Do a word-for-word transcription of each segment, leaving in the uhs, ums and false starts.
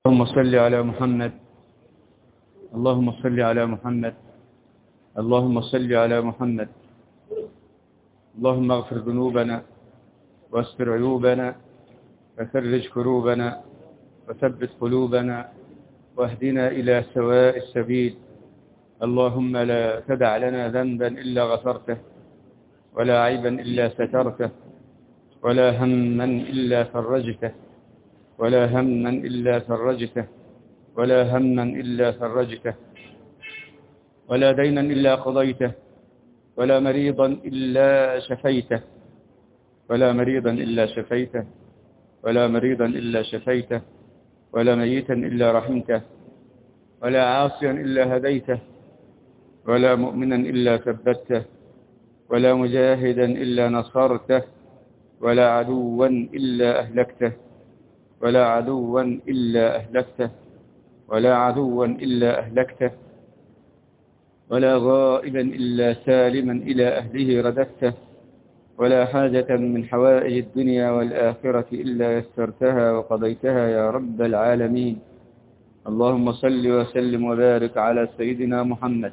اللهم صل على محمد اللهم صل على محمد اللهم صل على محمد اللهم اغفر ذنوبنا واستر عيوبنا وفرج كروبنا وثبت قلوبنا واهدنا إلى سواء السبيل. اللهم لا تدع لنا ذنبا إلا غفرته ولا عيبا إلا سترته ولا هما إلا فرجته ولا هما إلا فرجته ولا هما إلا فرجته ولا دينا إلا قضيته ولا مريضا إلا شفيته ولا مريضا إلا شفيته ولا مريضا إلا شفيته ولا ميتا إلا رحمته ولا عاصيا إلا هديته ولا مؤمنا إلا ثبته ولا مجاهدا إلا نصرته ولا عدوا إلا أهلكته ولا عدوا إلا أهلكته ولا عدوا إلا أهلكته ولا غائبا إلا سالما إلى أهله رددته ولا حاجة من حوائج الدنيا والآخرة إلا يسرتها وقضيتها يا رب العالمين. اللهم صل وسلم وبارك على سيدنا محمد.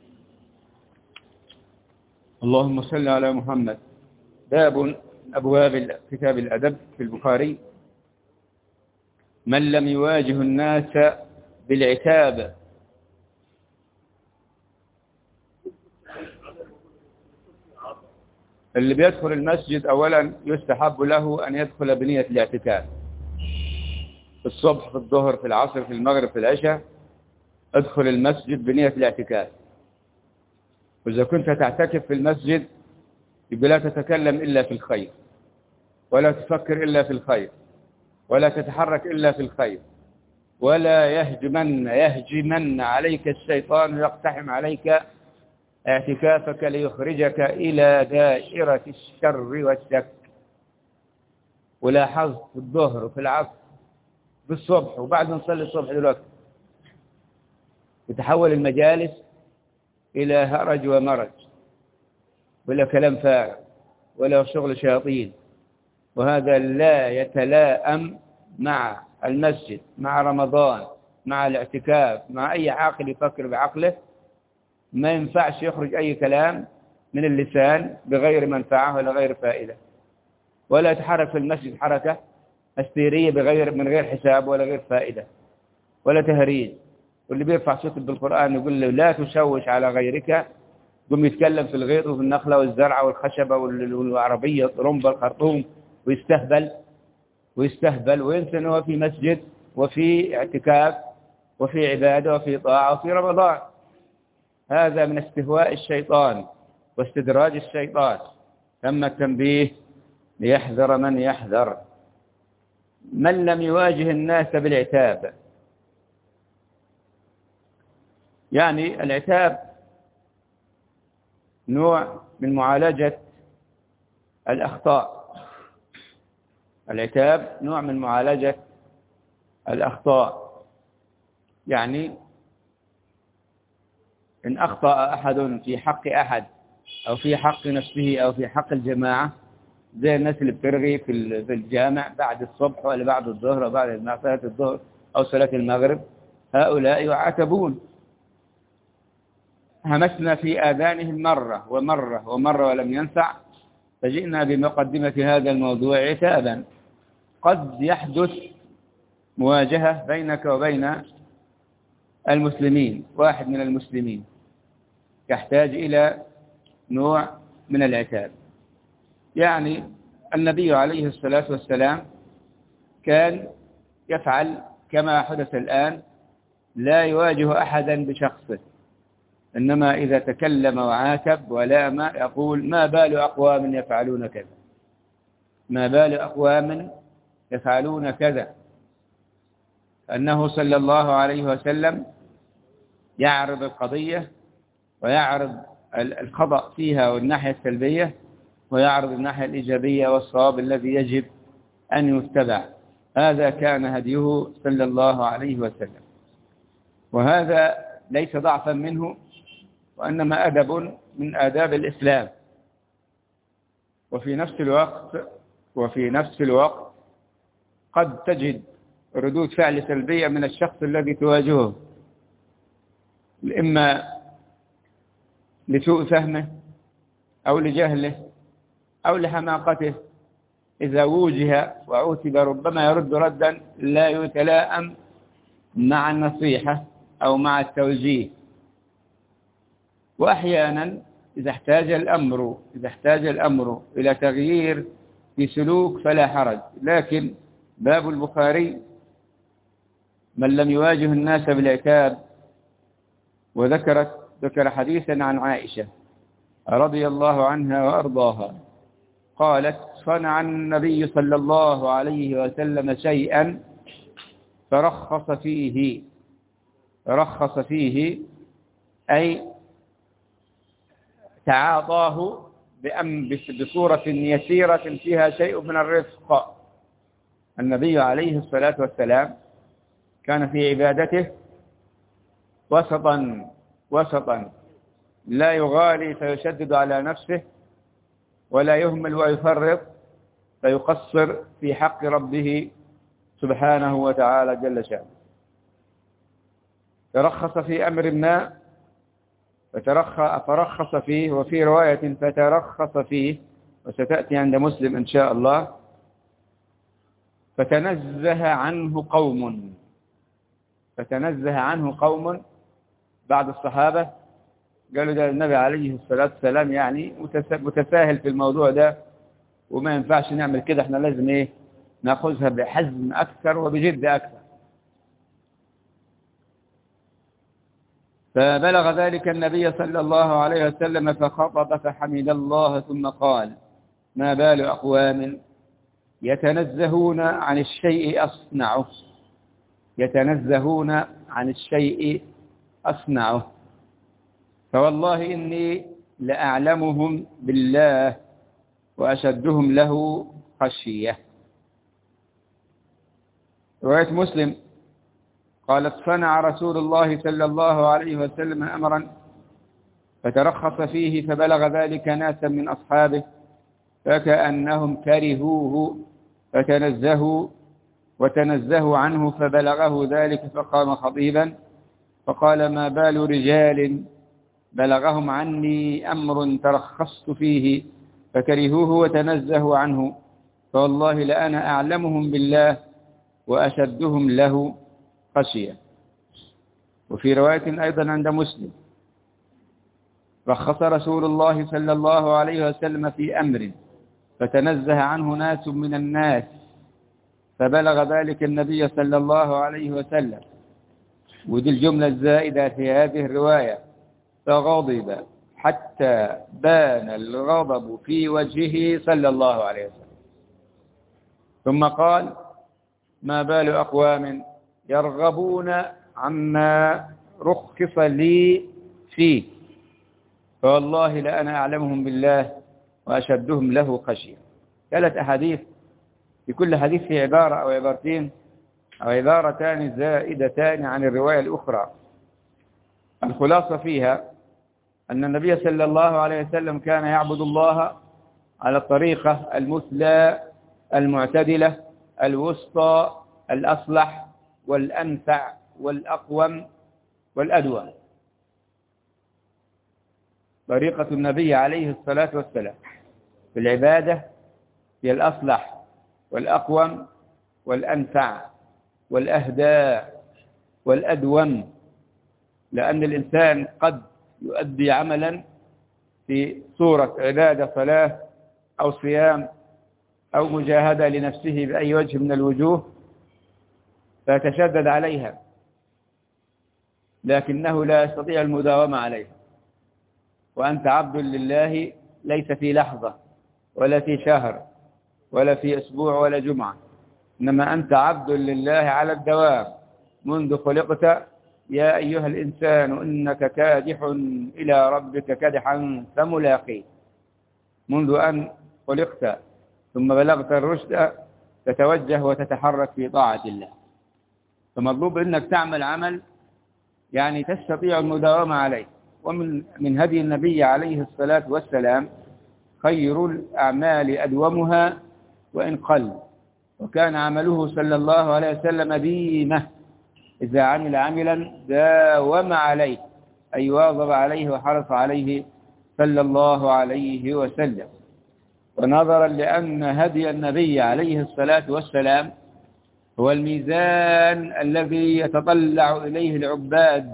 اللهم صل على محمد. باب أبواب كتاب الأدب في البخاري: من لم يواجه الناس بالعتاب. اللي بيدخل المسجد أولا يستحب له أن يدخل بنية الاعتكاف، في الصبح في الظهر في العصر في المغرب في العشاء ادخل المسجد بنية الاعتكاف. وإذا كنت تعتكف في المسجد يبقى لا تتكلم إلا في الخير ولا تفكر إلا في الخير ولا تتحرك إلا في الخير، ولا يهجمن يهجمن عليك الشيطان ويقتحم عليك اعتكافك ليخرجك إلى دائرة الشر والشك. ولاحظت في الظهر وفي العصر في الصبح وبعد ما نصلي الصبح دلوقتي يتحول المجالس إلى هرج ومرج ولا كلام فارغ ولا شغل شياطين، وهذا لا يتلائم مع المسجد، مع رمضان، مع الاعتكاف، مع أي عاقل يفكر بعقله. ما ينفعش يخرج أي كلام من اللسان بغير منفعة ولا غير فائدة، ولا يتحرك في المسجد حركة هستيرية بغير من غير حساب ولا غير فائدة ولا تهريج. واللي بيرفع صوته بالقرآن يقول له لا تشوش على غيرك، قم يتكلم في الغيط وفي النخلة والزرعة والخشبة والعربية الطرمبة الخرطوم ويستهبل ويستهبل وينسى أنه في مسجد وفي اعتكاف وفي عبادة وفي طاعة وفي رمضان. هذا من استهواء الشيطان واستدراج الشيطان. تم التنبيه ليحذر من يحذر. من لم يواجه الناس بالعتاب، يعني العتاب نوع من معالجة الأخطاء. العتاب نوع من معالجة الأخطاء، يعني إن أخطأ أحد في حق أحد أو في حق نفسه أو في حق الجماعة، زي الناس اللي بترغي في الجامع بعد الصبح ولا بعد الظهر أو بعد صلاة الظهر أو صلاة المغرب، هؤلاء يعاتبون. همسنا في آذانهم مرة ومرة ومرة ولم ينفع، فجئنا بمقدمة هذا الموضوع عتابا. قد يحدث مواجهة بينك وبين المسلمين، واحد من المسلمين يحتاج إلى نوع من العتاب. يعني النبي عليه الصلاة والسلام كان يفعل كما حدث الآن، لا يواجه أحدا بشخصه، إنما إذا تكلم وعاتب ولام يقول ما بال أقوام يفعلون كذا، ما بال أقوام يفعلون كذا. أنه صلى الله عليه وسلم يعرض القضية ويعرض الخطأ فيها والناحية السلبية، ويعرض الناحية الإيجابية والصواب الذي يجب أن يتبع. هذا كان هديه صلى الله عليه وسلم، وهذا ليس ضعفا منه، وإنما أدب من آداب الإسلام. وفي نفس الوقت وفي نفس الوقت قد تجد ردود فعل سلبية من الشخص الذي تواجهه، إما لسوء فهمه أو لجهله أو لحماقته، إذا وجه وعوتب ربما يرد ردا لا يتلائم مع النصيحة أو مع التوجيه. وأحيانا إذا احتاج الأمر إذا احتاج الأمر إلى تغيير في سلوك فلا حرج. لكن باب البخاري من لم يواجه الناس بالعتاب. وذكرت ذكر حديثا عن عائشة رضي الله عنها وأرضاها قالت: صنع النبي صلى الله عليه وسلم شيئا فرخص فيه رخص فيه أي تعاطاه بصورة يسيرة فيها شيء من الرفق. النبي عليه الصلاة والسلام كان في عبادته وسطا وسطا لا يغالي فيشدد على نفسه ولا يهمل ويفرط فيقصر في حق ربه سبحانه وتعالى جل شأنه. ترخص في أمر ما فترخص فيه، وفي رواية فترخص فيه وستأتي عند مسلم إن شاء الله. فتنزه عنه قوم فتنزه عنه قوم بعض الصحابة قالوا ده النبي عليه الصلاة والسلام يعني متساهل في الموضوع ده وما ينفعش نعمل كده، احنا لازم ايه ناخذها بحزم أكثر وبجد أكثر. فبلغ ذلك النبي صلى الله عليه وسلم فخطب فحمد الله ثم قال: ما بال أقوام يتنزهون عن الشيء أصنعه يتنزهون عن الشيء أصنعه فوالله إني لأعلمهم بالله وأشدهم له خشية. رواية مسلم قالت: صنع رسول الله صلى الله عليه وسلم أمرا فترخص فيه فبلغ ذلك ناسا من أصحابه فكأنهم كرهوه فتنزهوا وتنزهوا عنه فبلغه ذلك فقام خطيبا فقال: ما بال رجال بلغهم عني أمر ترخصت فيه فكرهوه وتنزهوا عنه فوالله لأنا أعلمهم بالله وأشدهم له خشية. وفي رواية أيضا عند مسلم: رخص رسول الله صلى الله عليه وسلم في أمر فتنزه عنه ناس من الناس فبلغ ذلك النبي صلى الله عليه وسلم. ودي الجملة الزائدة في هذه الرواية: فغضب حتى بان الغضب في وجهه صلى الله عليه وسلم ثم قال: ما بال أقوام يرغبون عما رخص لي فيه فوالله لأنا أعلمهم بالله وأشدهم له خشية. ثلاث أحاديث، في كل حديث في عبارة أو عبارتين أو عبارتان زائدتان عن الرواية الأخرى. الخلاصة فيها أن النبي صلى الله عليه وسلم كان يعبد الله على الطريقة المثلى المعتدلة الوسطى الأصلح والأنفع والأقوم والأدوى. طريقة النبي عليه الصلاة والسلام في العبادة هي الأصلح والأقوم والأنفع والأهدى والأدوم، لأن الإنسان قد يؤدي عملا في صورة عبادة صلاة أو صيام أو مجاهدة لنفسه بأي وجه من الوجوه فيتشدد عليها لكنه لا يستطيع المداومة عليها. وأنت عبد لله ليس في لحظة ولا في شهر ولا في أسبوع ولا جمعة، إنما أنت عبد لله على الدوام منذ خلقت. يا أيها الإنسان إنك كادح إلى ربك كدحا فملاقيه. منذ أن خلقت ثم بلغت الرشد تتوجه وتتحرك في طاعة الله، فمطلوب أنك تعمل عمل يعني تستطيع المداومة عليه. ومن من هدي النبي عليه الصلاة والسلام: خير الأعمال أدومها وإن قل. وكان عمله صلى الله عليه وسلم ديمة، إذا عمل عملا داوم عليه، أي واظب عليه وحرص عليه صلى الله عليه وسلم. ونظرا لأن هدي النبي عليه الصلاة والسلام هو الميزان الذي يتطلع إليه العباد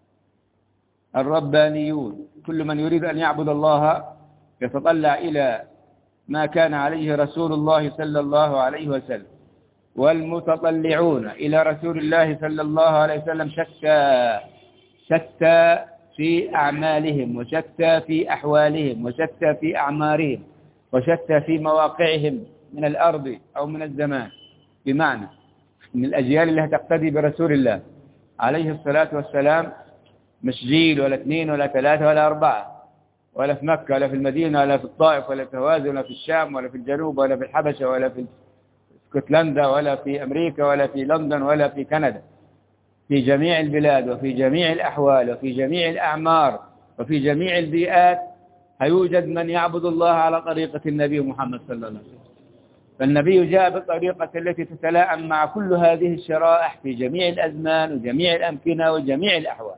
الربانيون، كل من يريد أن يعبد الله يتطلع إلى ما كان عليه رسول الله صلى الله عليه وسلم، والمتطلعون إلى رسول الله صلى الله عليه وسلم شتى شتى في أعمالهم، وشتى في أحوالهم، وشتى في أعمارهم، وشتى في مواقعهم من الأرض أو من الزمان، بمعنى من الأجيال اللي هتقتدي برسول الله عليه الصلاة والسلام مش جيل ولا اثنين ولا ثلاثة ولا أربعة، ولا في مكة ولا في المدينة ولا في الطائف ولا في هوازن ولا في الشام ولا في الجنوب ولا في الحبشة ولا في اسكتلندا ولا في أمريكا ولا في لندن ولا في كندا، في جميع البلاد وفي جميع الأحوال وفي جميع الأعمار وفي جميع البيئات هيوجد من يعبد الله على طريقة النبي محمد صلى الله عليه وسلم. فالنبي جاء بالطريقة التي تتلائم مع كل هذه الشرائح في جميع الأزمان وجميع الأمكنة وجميع الأحوال.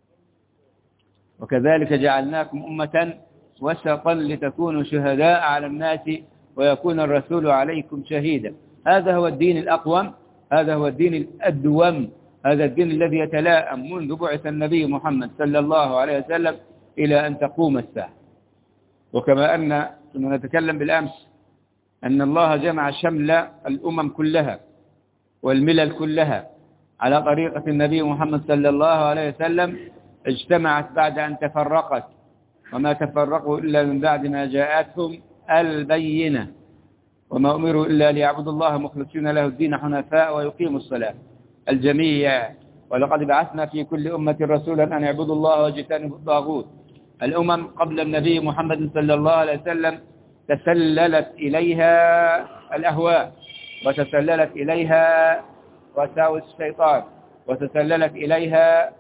وكذلك جعلناكم أمة وسطا لتكونوا شهداء على الناس ويكون الرسول عليكم شهيدا. هذا هو الدين الأقوم، هذا هو الدين الأدوم، هذا الدين الذي يتلائم منذ بعث النبي محمد صلى الله عليه وسلم إلى أن تقوم الساعة. وكما أن كنا نتكلم بالأمس أن الله جمع شمل الأمم كلها والملل كلها على طريقة النبي محمد صلى الله عليه وسلم، اجتمعت بعد أن تفرقت، وما تفرقوا إلا من بعد ما جاءتهم البينة، وما أمروا إلا ليعبدوا الله مخلصين له الدين حنفاء ويقيموا الصلاة. الجميع ولقد بعثنا في كل أمة رسولا أن يعبدوا الله واجتنبوا الطاغوت. الأمم قبل النبي محمد صلى الله عليه وسلم تسللت إليها الأهواء، وتسللت إليها وساوس الشيطان، وتسللت إليها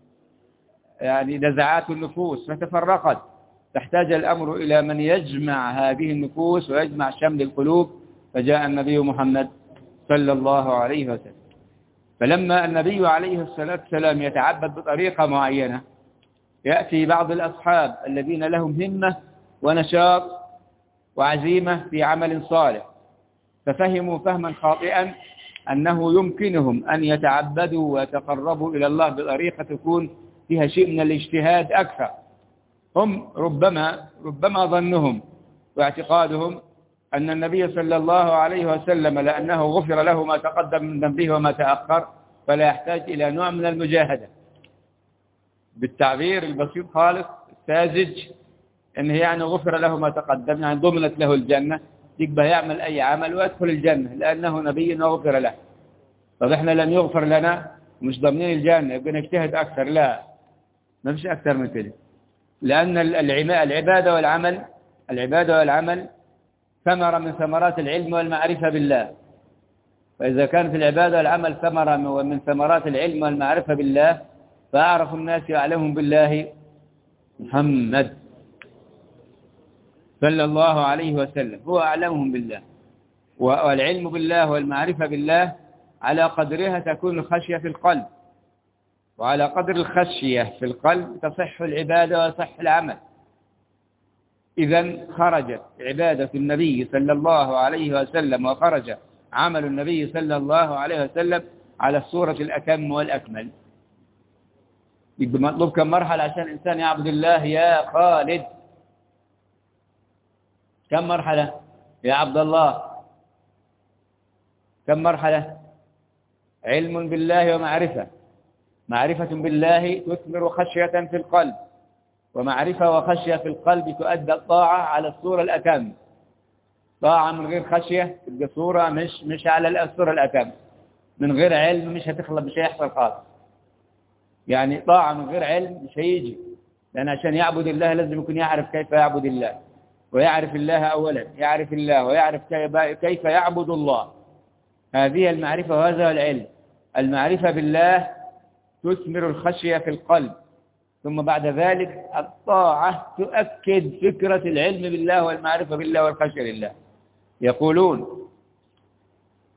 يعني نزعات النفوس، فتفرقت. تحتاج الأمر إلى من يجمع هذه النفوس ويجمع شمل القلوب، فجاء النبي محمد صلى الله عليه وسلم. فلما النبي عليه الصلاة والسلام يتعبد بطريقة معينة، يأتي بعض الأصحاب الذين لهم همة ونشاط وعزيمة في عمل صالح، ففهموا فهما خاطئا أنه يمكنهم أن يتعبدوا ويتقربوا إلى الله بطريقة تكون فيها شيء من الاجتهاد أكثر. هم ربما ربما ظنهم واعتقادهم أن النبي صلى الله عليه وسلم لأنه غفر له ما تقدم من ذنبه وما تأخر فلا يحتاج إلى نوع من المجاهدة. بالتعبير البسيط خالص الساذج، إنه يعني غفر له ما تقدم، يعني ضمنت له الجنة، يقبل يعمل أي عمل ويدخل الجنة لأنه نبي وغفر له. طب إحنا لن يغفر لنا مش ضامنين الجنة، يبقى نجتهد أكثر؟ لا، ما فيش أكثر من كده، لأن العبادة والعمل العبادة والعمل ثمرة من ثمرات العلم والمعرفة بالله. فإذا كان في العبادة والعمل ثمرة من ثمرات العلم والمعرفة بالله، فأعرف الناس يعلمهم بالله محمد صلى الله عليه وسلم، هو أعلمهم بالله. والعلم بالله والمعرفة بالله على قدرها تكون الخشية في القلب، وعلى قدر الخشية في القلب تصح العبادة وصح العمل. إذن خرجت عبادة النبي صلى الله عليه وسلم وخرج عمل النبي صلى الله عليه وسلم على الصورة الأتم والأكمل. يبقى مطلوب كم مرحلة عشان الإنسان يعبد الله يا خالد؟ كم مرحلة يا عبد الله؟ كم مرحلة؟ علم بالله ومعرفة، معرفة بالله تثمر خشية في القلب، ومعرفة وخشية في القلب تؤدى الطاعة على الصورة الأتم. طاعة من غير خشية تبقى صورة مش مش على الصورة الأتم. من غير علم مش هتخلص، مش هيحصل خالص. يعني طاعة من غير علم مش هيجي، لأن عشان يعبد الله لازم يكون يعرف كيف يعبد الله، ويعرف الله أولا، يعرف الله ويعرف كيف يعبد الله. هذه المعرفة وهذا العلم. المعرفة بالله تثمر الخشية في القلب، ثم بعد ذلك الطاعة تؤكد فكرة العلم بالله والمعرفة بالله والخشية لله. يقولون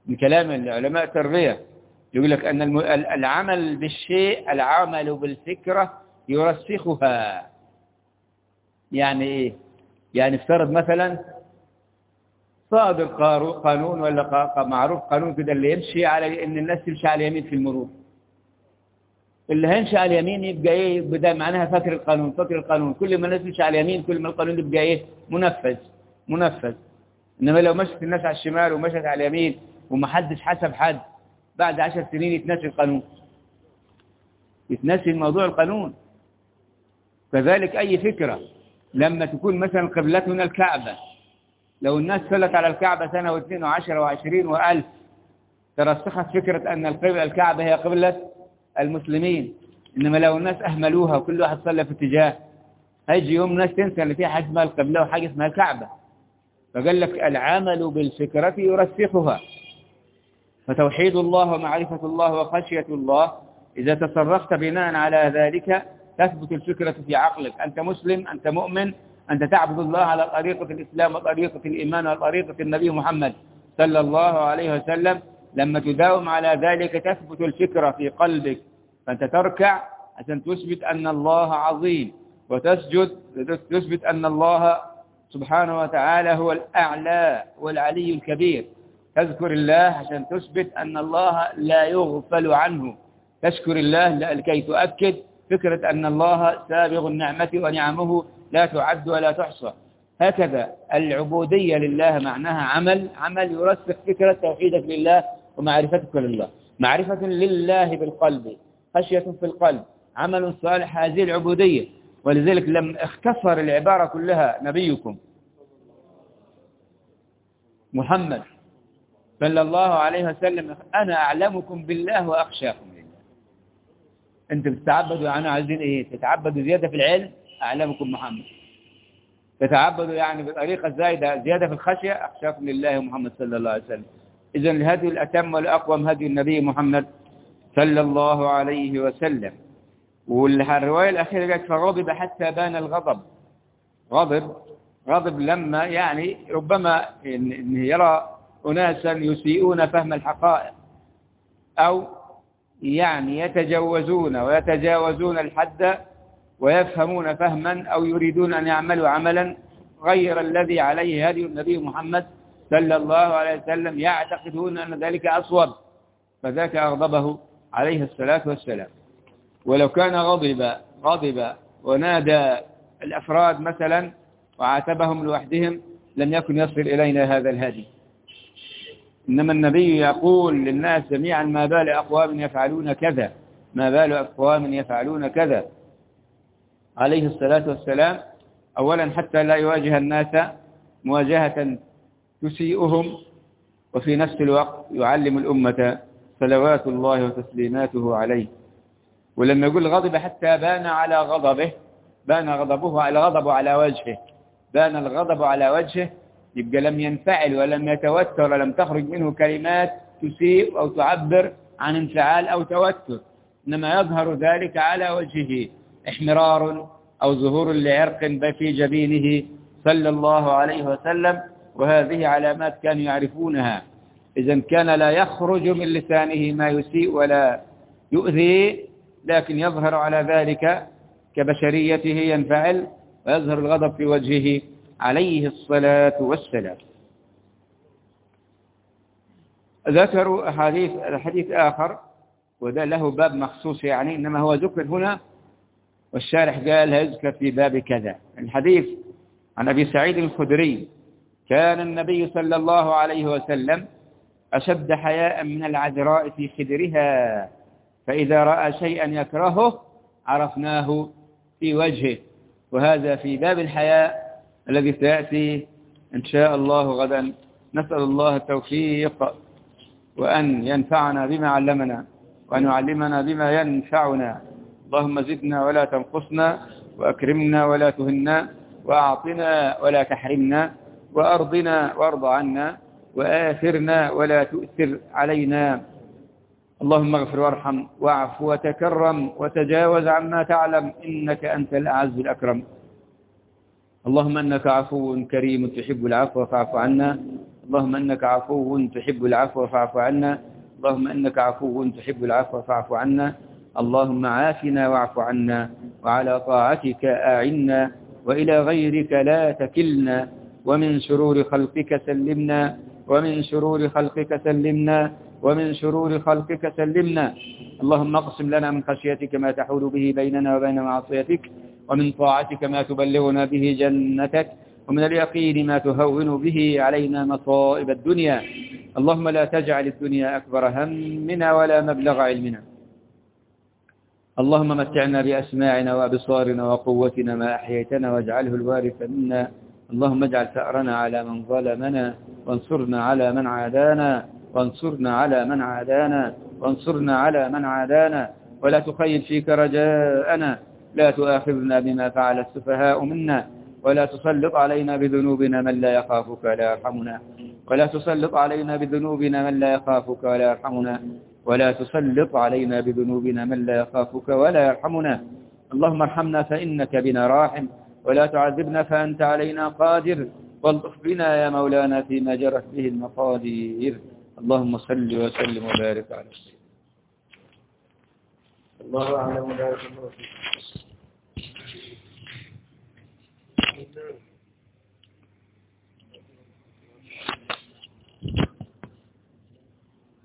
من كلام العلماء التربية، يقول لك أن العمل بالشيء العمل بالفكرة يرسخها. يعني إيه؟ يعني افترض مثلا صادر قانون ولا معروف قانون كده اللي يمشي على إن الناس تمشي على اليمين في المرور، اللي هيمشي على اليمين يبقى إيه؟ بدأ معناها فاكر القانون فاكر القانون كل ما الناس تمشي على اليمين كل ما القانون يبقى إيه؟ منفذ منفذ. إنما لو مشت الناس على الشمال ومشت على اليمين ومحدش حسب حد، بعد عشر سنين يتنسي القانون، يتنسي موضوع القانون. كذلك أي فكرة لما تكون مثلا قبلتنا الكعبة، لو الناس صلت على الكعبة سنة واثنين وعشرة وعشرين وألف ترسخت فكرة أن الكعبة هي قبلة المسلمين. إنما لو الناس أهملوها وكل واحد صلى في اتجاه، هيجي يوم الناس تنسى أن فيها حاجة اسمها القبلة وحاجة اسمها الكعبة. فقال لك العمل بالفكرة يرسخها. فتوحيد الله ومعرفة الله وخشية الله إذا تصرفت بناء على ذلك تثبت الفكرة في عقلك. أنت مسلم، أنت مؤمن، أنت تعبد الله على طريقة الإسلام وطريقة الإيمان وطريقة النبي محمد صلى الله عليه وسلم. لما تداوم على ذلك تثبت الفكرة في قلبك، فأنت تركع عشان تثبت أن الله عظيم، وتسجد تثبت أن الله سبحانه وتعالى هو الأعلى والعلي الكبير. تذكر الله عشان تثبت أن الله لا يغفل عنه. تشكر الله لكي تؤكد فكرة أن الله سابغ النعمة ونعمه لا تعد ولا تحصى. هكذا العبودية لله معناها عمل عمل يرسخ فكرة توحيدك لله ومعرفتك لله. معرفة لله بالقلب، خشية في القلب، عمل صالح، هذه العبودية. ولذلك لم اختصر العبارة كلها نبيكم محمد صلى الله عليه وسلم أنا أعلمكم بالله وأخشاكم لله. أنت بتتعبدوا يعني عايزين إيه؟ تتعبدوا زيادة في العلم، أعلمكم محمد. تتعبدوا يعني بطريقة زايدة زيادة في الخشية، أخشاكم لله محمد صلى الله عليه وسلم. إذن الهدي الأتم والأقوم هدي النبي محمد صلى الله عليه وسلم. والرواية الأخيرة قالت فغضب حتى بان الغضب. غضب غضب لما يعني ربما إن يرى أناسا يسيئون فهم الحقائق، أو يعني يتجوزون ويتجاوزون الحد ويفهمون فهما، أو يريدون أن يعملوا عملا غير الذي عليه هدي النبي محمد صلى الله عليه وسلم، يعتقدون أن ذلك أصوب، فذاك أغضبه عليه الصلاة والسلام. ولو كان غضب غضب ونادى الأفراد مثلا وعاتبهم لوحدهم لم يكن يصل إلينا هذا الهدي. إنما النبي يقول للناس جميعا ما بال أقوام يفعلون كذا، ما بال أقوام يفعلون كذا عليه الصلاة والسلام. أولا حتى لا يواجه الناس مواجهة تسيئهم، وفي نفس الوقت يعلم الأمة صلوات الله وتسليماته عليه. ولما يقول غضب حتى بان على غضبه، بان غضبه على غضبه على وجهه، بان الغضب على وجهه، يبقى لم ينفعل ولم يتوتر ولم تخرج منه كلمات تسيء أو تعبر عن انفعال أو توتر، إنما يظهر ذلك على وجهه احمرار أو ظهور لعرق في جبينه صلى الله عليه وسلم. وهذه علامات كانوا يعرفونها. إذن كان لا يخرج من لسانه ما يسيء ولا يؤذي، لكن يظهر على ذلك كبشريته ينفعل ويظهر الغضب في وجهه عليه الصلاة والسلام. ذكروا حديث حديث آخر وده له باب مخصوص يعني، إنما هو ذكر هنا والشارح قال هيذكر في باب كذا. الحديث عن أبي سعيد الخدري كان النبي صلى الله عليه وسلم أشد حياء من العذراء في خدرها، فإذا رأى شيئا يكرهه عرفناه في وجهه. وهذا في باب الحياء الذي سيأتي إن شاء الله غدا. نسأل الله التوفيق وأن ينفعنا بما علمنا وأن يعلمنا بما ينفعنا. اللهم زدنا ولا تنقصنا، وأكرمنا ولا تهنا، وأعطنا ولا تحرمنا، وأرضنا وارض عنا، وآثرنا ولا تؤثر علينا. اللهم اغفر وارحم واعف وتكرم وتجاوز عما تعلم، إنك أنت الأعز الأكرم. اللهم أنك عفو كريم تحب العفو فاعف عنا. اللهم إنك عفو تحب العفو فاعف عنا اللهم إنك عفو تحب العفو فاعف عنا اللهم عافنا واعف عنا وعلى طاعتك أعنا وإلى غيرك لا تكلنا ومن شرور خلقك سلمنا ومن شرور خلقك سلمنا ومن شرور خلقك سلمنا اللهم اقسم لنا من خشيتك ما تحول به بيننا وبين معصيتك ومن طاعتك ما تبلغنا به جنتك ومن اليقين ما تهون به علينا مصائب الدنيا اللهم لا تجعل الدنيا أكبر همنا ولا مبلغ علمنا اللهم متعنا بأسماعنا وأبصارنا وقوتنا ما أحييتنا واجعله الوارث منا اللهم اجعل ثأرنا على من ظلمنا وانصرنا على من عادانا وانصرنا على من عادانا وانصرنا على من عادانا ولا تخيل فيك رجاءنا لا تؤاخذنا بما فعل السفهاء منا ولا تسلط علينا بذنوبنا من لا يخافك ولا يرحمنا ولا تسلط علينا بذنوبنا من لا يخافك ولا يرحمنا ولا تسلط علينا بذنوبنا من لا يخافك ولا يرحمنا اللهم ارحمنا فإنك بنا راحم ولا تعذبنا فأنت علينا قادر والطف بنا يا مولانا فيما جرت به المقادير اللهم صل وسلم وبارك على سيدنا الله أعلم وبارك الله فيك